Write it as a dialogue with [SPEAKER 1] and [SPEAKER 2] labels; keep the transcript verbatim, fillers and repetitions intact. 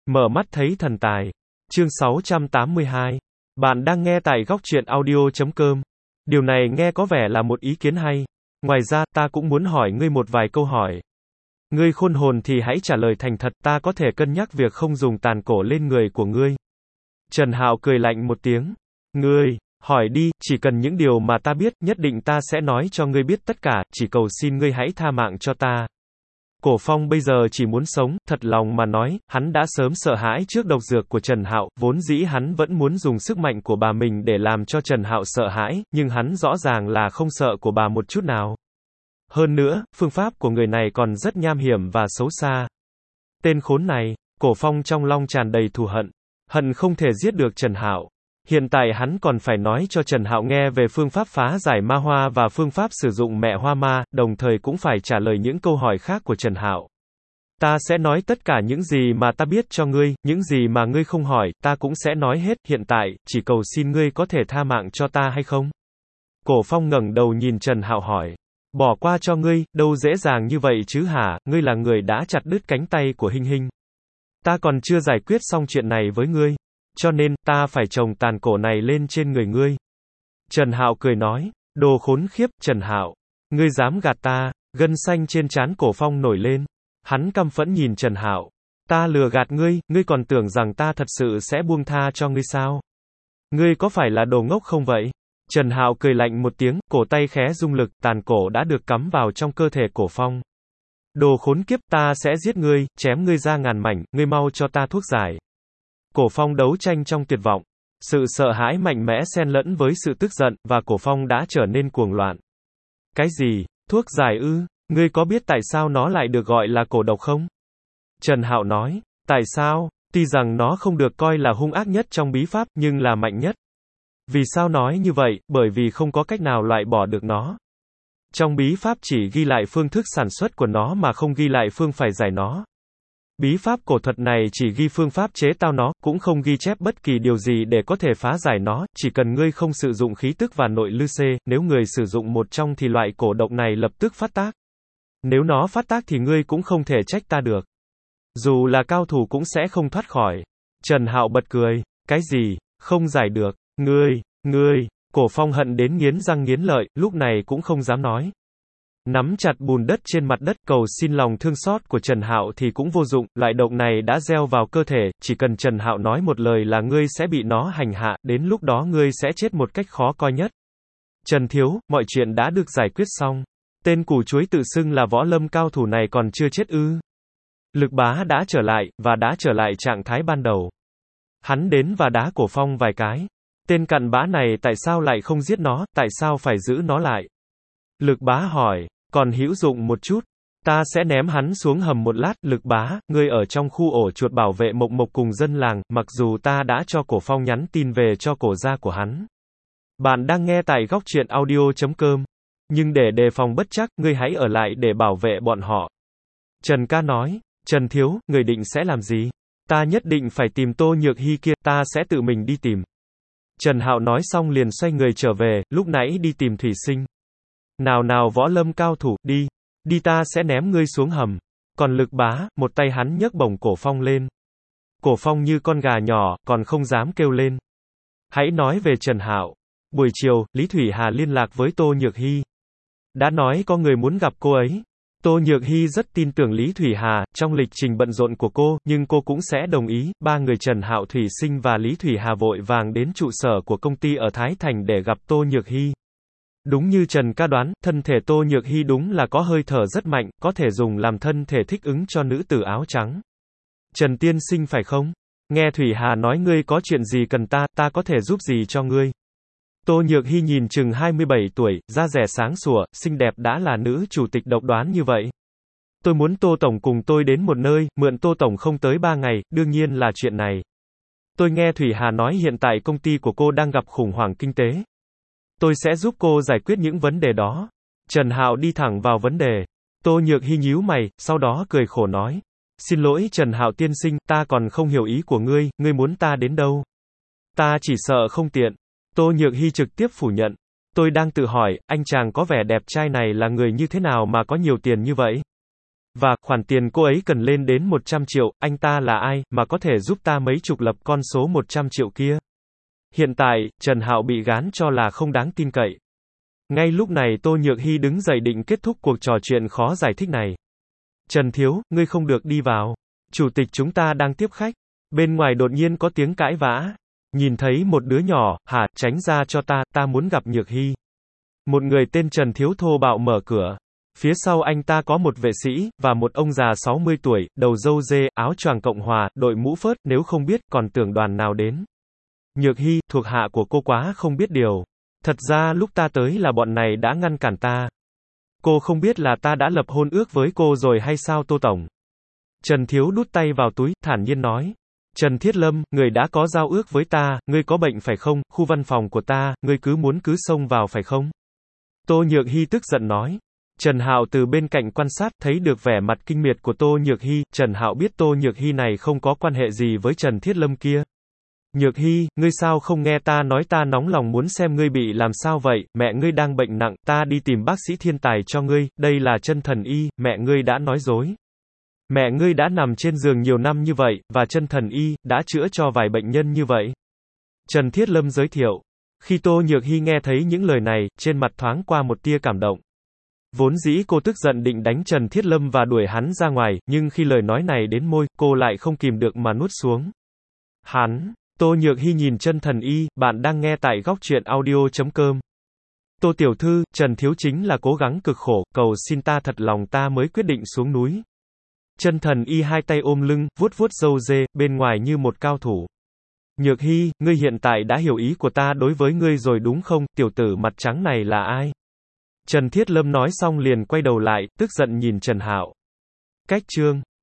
[SPEAKER 1] Mở mắt thấy thần tài. Chương sáu trăm tám mươi hai. Bạn đang nghe tại góc truyện audio chấm com. Điều này nghe có vẻ là một ý kiến hay. Ngoài ra, ta cũng muốn hỏi ngươi một vài câu hỏi. Ngươi khôn hồn thì hãy trả lời thành thật, ta có thể cân nhắc việc không dùng tàn cổ lên người của ngươi. Trần Hạo cười lạnh một tiếng. Ngươi, hỏi đi, chỉ cần những điều mà ta biết, nhất định ta sẽ nói cho ngươi biết tất cả, chỉ cầu xin ngươi hãy tha mạng cho ta. Cổ Phong bây giờ chỉ muốn sống, thật lòng mà nói, hắn đã sớm sợ hãi trước độc dược của Trần Hạo, vốn dĩ hắn vẫn muốn dùng sức mạnh của bà mình để làm cho Trần Hạo sợ hãi, nhưng hắn rõ ràng là không sợ của bà một chút nào. Hơn nữa, phương pháp của người này còn rất nham hiểm và xấu xa. Tên khốn này, Cổ Phong trong lòng tràn đầy thù hận, hận không thể giết được Trần Hạo. Hiện tại hắn còn phải nói cho Trần Hạo nghe về phương pháp phá giải ma hoa và phương pháp sử dụng mẹ hoa ma, đồng thời cũng phải trả lời những câu hỏi khác của Trần Hạo. Ta sẽ nói tất cả những gì mà ta biết cho ngươi, những gì mà ngươi không hỏi, ta cũng sẽ nói hết, hiện tại, chỉ cầu xin ngươi có thể tha mạng cho ta hay không? Cổ Phong ngẩng đầu nhìn Trần Hạo hỏi. Bỏ qua cho ngươi, đâu dễ dàng như vậy chứ hả, ngươi là người đã chặt đứt cánh tay của Hinh Hinh. Ta còn chưa giải quyết xong chuyện này với ngươi. Cho nên, ta phải trồng tàn cổ này lên trên người ngươi. Trần Hạo cười nói, đồ khốn khiếp, Trần Hạo. Ngươi dám gạt ta, gân xanh trên trán Cổ Phong nổi lên. Hắn căm phẫn nhìn Trần Hạo. Ta lừa gạt ngươi, ngươi còn tưởng rằng ta thật sự sẽ buông tha cho ngươi sao? Ngươi có phải là đồ ngốc không vậy? Trần Hạo cười lạnh một tiếng, cổ tay khẽ rung lực, tàn cổ đã được cắm vào trong cơ thể Cổ Phong. Đồ khốn kiếp, ta sẽ giết ngươi, chém ngươi ra ngàn mảnh, ngươi mau cho ta thuốc giải. Cổ Phong đấu tranh trong tuyệt vọng. Sự sợ hãi mạnh mẽ xen lẫn với sự tức giận, và Cổ Phong đã trở nên cuồng loạn. Cái gì? Thuốc giải ư? Ngươi có biết tại sao nó lại được gọi là cổ độc không? Trần Hạo nói. Tại sao? Tuy rằng nó không được coi là hung ác nhất trong bí pháp, nhưng là mạnh nhất. Vì sao nói như vậy? Bởi vì không có cách nào loại bỏ được nó. Trong bí pháp chỉ ghi lại phương thức sản xuất của nó mà không ghi lại phương phải giải nó. Bí pháp cổ thuật này chỉ ghi phương pháp chế tạo nó, cũng không ghi chép bất kỳ điều gì để có thể phá giải nó, chỉ cần ngươi không sử dụng khí tức và nội lư xê, nếu người sử dụng một trong thì loại cổ độc này lập tức phát tác. Nếu nó phát tác thì ngươi cũng không thể trách ta được. Dù là cao thủ cũng sẽ không thoát khỏi. Trần Hạo bật cười. Cái gì? Không giải được. Ngươi, ngươi, Cổ Phong hận đến nghiến răng nghiến lợi, lúc này cũng không dám nói. Nắm chặt bùn đất trên mặt đất, cầu xin lòng thương xót của Trần Hạo thì cũng vô dụng, loại độc này đã gieo vào cơ thể, chỉ cần Trần Hạo nói một lời là ngươi sẽ bị nó hành hạ, đến lúc đó ngươi sẽ chết một cách khó coi nhất. Trần Thiếu, mọi chuyện đã được giải quyết xong. Tên củ chuối tự xưng là võ lâm cao thủ này còn chưa chết ư? Lực Bá đã trở lại, và đã trở lại trạng thái ban đầu. Hắn đến và đá Cổ Phong vài cái. Tên cặn bã này tại sao lại không giết nó, tại sao phải giữ nó lại? Lực Bá hỏi, còn hữu dụng một chút. Ta sẽ ném hắn xuống hầm một lát. Lực Bá, ngươi ở trong khu ổ chuột bảo vệ Mộc Mộc cùng dân làng, mặc dù ta đã cho Cổ Phong nhắn tin về cho cổ gia của hắn. Bạn đang nghe tại góc truyện audio chấm com. Nhưng để đề phòng bất trắc, ngươi hãy ở lại để bảo vệ bọn họ. Trần Ca nói, Trần Thiếu, người định sẽ làm gì? Ta nhất định phải tìm Tô Nhược Hy kia, ta sẽ tự mình đi tìm. Trần Hạo nói xong liền xoay người trở về, lúc nãy đi tìm Thủy Sinh. Nào nào võ lâm cao thủ, đi, đi ta sẽ ném ngươi xuống hầm. Còn Lực Bá, một tay hắn nhấc bổng Cổ Phong lên. Cổ Phong như con gà nhỏ, còn không dám kêu lên. Hãy nói về Trần Hạo. Buổi chiều, Lý Thủy Hà liên lạc với Tô Nhược Hy. Đã nói có người muốn gặp cô ấy. Tô Nhược Hy rất tin tưởng Lý Thủy Hà, trong lịch trình bận rộn của cô, nhưng cô cũng sẽ đồng ý. Ba người Trần Hạo, Thủy Sinh và Lý Thủy Hà vội vàng đến trụ sở của công ty ở Thái Thành để gặp Tô Nhược Hy. Đúng như Trần Ca đoán, thân thể Tô Nhược Hy đúng là có hơi thở rất mạnh, có thể dùng làm thân thể thích ứng cho nữ tử áo trắng. Trần tiên sinh phải không? Nghe Thủy Hà nói ngươi có chuyện gì cần ta, ta có thể giúp gì cho ngươi? Tô Nhược Hy nhìn chừng hai mươi bảy tuổi, da dẻ sáng sủa, xinh đẹp đã là nữ chủ tịch độc đoán như vậy. Tôi muốn Tô Tổng cùng tôi đến một nơi, mượn Tô Tổng không tới ba ngày, đương nhiên là chuyện này. Tôi nghe Thủy Hà nói hiện tại công ty của cô đang gặp khủng hoảng kinh tế. Tôi sẽ giúp cô giải quyết những vấn đề đó. Trần Hạo đi thẳng vào vấn đề. Tô Nhược Hy nhíu mày, sau đó cười khổ nói. Xin lỗi Trần Hạo tiên sinh, ta còn không hiểu ý của ngươi, ngươi muốn ta đến đâu? Ta chỉ sợ không tiện. Tô Nhược Hy trực tiếp phủ nhận. Tôi đang tự hỏi, anh chàng có vẻ đẹp trai này là người như thế nào mà có nhiều tiền như vậy? Và, khoản tiền cô ấy cần lên đến một trăm triệu, anh ta là ai, mà có thể giúp ta mấy chục lập con số một trăm triệu kia? Hiện tại, Trần Hạo bị gán cho là không đáng tin cậy. Ngay lúc này Tô Nhược Hy đứng dậy định kết thúc cuộc trò chuyện khó giải thích này. Trần Thiếu, ngươi không được đi vào. Chủ tịch chúng ta đang tiếp khách. Bên ngoài đột nhiên có tiếng cãi vã. Nhìn thấy một đứa nhỏ, hả, tránh ra cho ta, ta muốn gặp Nhược Hy. Một người tên Trần Thiếu thô bạo mở cửa. Phía sau anh ta có một vệ sĩ, và một ông già sáu mươi tuổi, đầu râu dê, áo choàng Cộng Hòa, đội mũ phớt, nếu không biết, còn tưởng đoàn nào đến. Nhược Hy, thuộc hạ của cô quá không biết điều. Thật ra lúc ta tới là bọn này đã ngăn cản ta. Cô không biết là ta đã lập hôn ước với cô rồi hay sao Tô Tổng? Trần Thiếu đút tay vào túi, thản nhiên nói. Trần Thiết Lâm, người đã có giao ước với ta, ngươi có bệnh phải không, khu văn phòng của ta, ngươi cứ muốn cứ xông vào phải không? Tô Nhược Hy tức giận nói. Trần Hạo từ bên cạnh quan sát, thấy được vẻ mặt kinh miệt của Tô Nhược Hy, Trần Hạo biết Tô Nhược Hy này không có quan hệ gì với Trần Thiết Lâm kia. Nhược Hy, ngươi sao không nghe ta nói, ta nóng lòng muốn xem ngươi bị làm sao vậy, mẹ ngươi đang bệnh nặng, ta đi tìm bác sĩ thiên tài cho ngươi, đây là Chân Thần Y, mẹ ngươi đã nói dối. Mẹ ngươi đã nằm trên giường nhiều năm như vậy, và Chân Thần Y, đã chữa cho vài bệnh nhân như vậy. Trần Thiết Lâm giới thiệu. Khi Tô Nhược Hy nghe thấy những lời này, trên mặt thoáng qua một tia cảm động. Vốn dĩ cô tức giận định đánh Trần Thiết Lâm và đuổi hắn ra ngoài, nhưng khi lời nói này đến môi, cô lại không kìm được mà nuốt xuống. Hắn, Tô Nhược Hy nhìn Chân Thần Y, bạn đang nghe tại góc truyện audio chấm com. Tô tiểu thư, Trần Thiếu chính là cố gắng cực khổ, cầu xin ta thật lòng ta mới quyết định xuống núi. Chân Thần Y hai tay ôm lưng, vuốt vuốt râu dê, bên ngoài như một cao thủ. Nhược Hy, ngươi hiện tại đã hiểu ý của ta đối với ngươi rồi đúng không, tiểu tử mặt trắng này là ai? Trần Thiết Lâm nói xong liền quay đầu lại, tức giận nhìn Trần Hạo. Cách chương